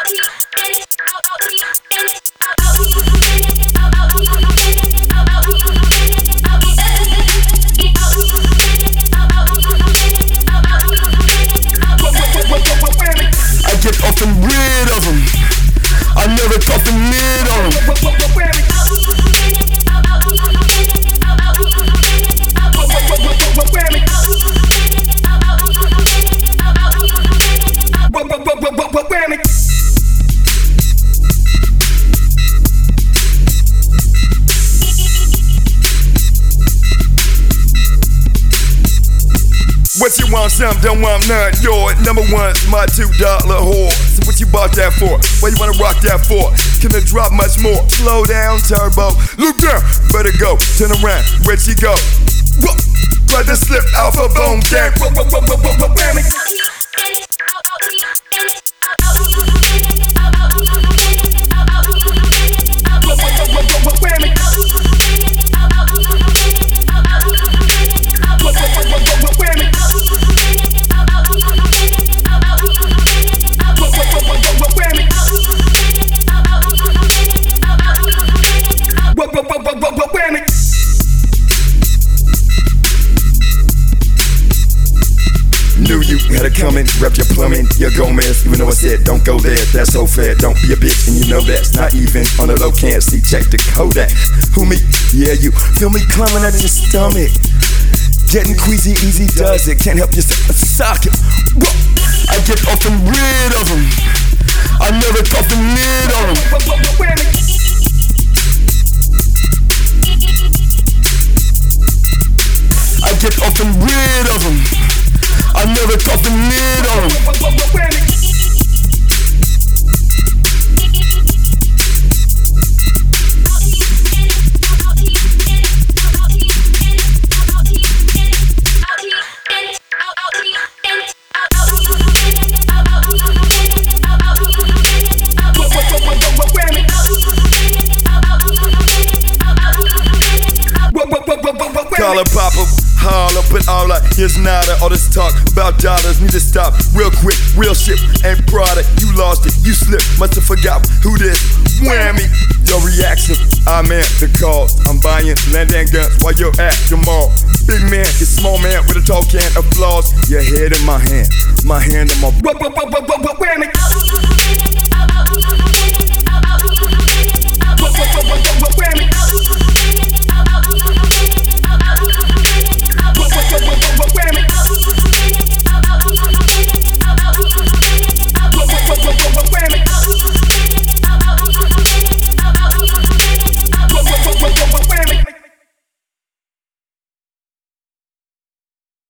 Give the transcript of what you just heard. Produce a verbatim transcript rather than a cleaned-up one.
Get off and rid of them. I never tough and mid on them. What you want, some don't want none. Your number one's my two dollar whore. So what you bought that for? Why you wanna rock that for? Can it drop much more? Slow down, turbo. Look down, better go. Turn around, where'd she go? Whoa. Try to slip off a bone gang. Whoa, whoa, whoa, whoa, whoa, whoa, whammy. Knew you had it coming, rep your plumbing, your Gomez. Even though I said don't go there, that's so fair. Don't be a bitch, and you know that's not even on the low. Can't see, check the Kodak. Who me? Yeah, you feel me climbing out of your stomach. Getting queasy, easy does it. Can't help yourself, sock it. Whoa. I get off and rid of them. I never tough and mid on them. I get off and rid of them. I never tough and mid on them. Call her Papa, holler, but all I here's nada. All this talk about dollars need to stop real quick. Real shit ain't product. You lost it, you slipped, must have forgot who this. Whammy, your reaction. I'm at the cause. I'm buying land and guns while you're at the mall. Big man, you small man with a tall can of flaws. Your head in my hand, my hand in my whammy.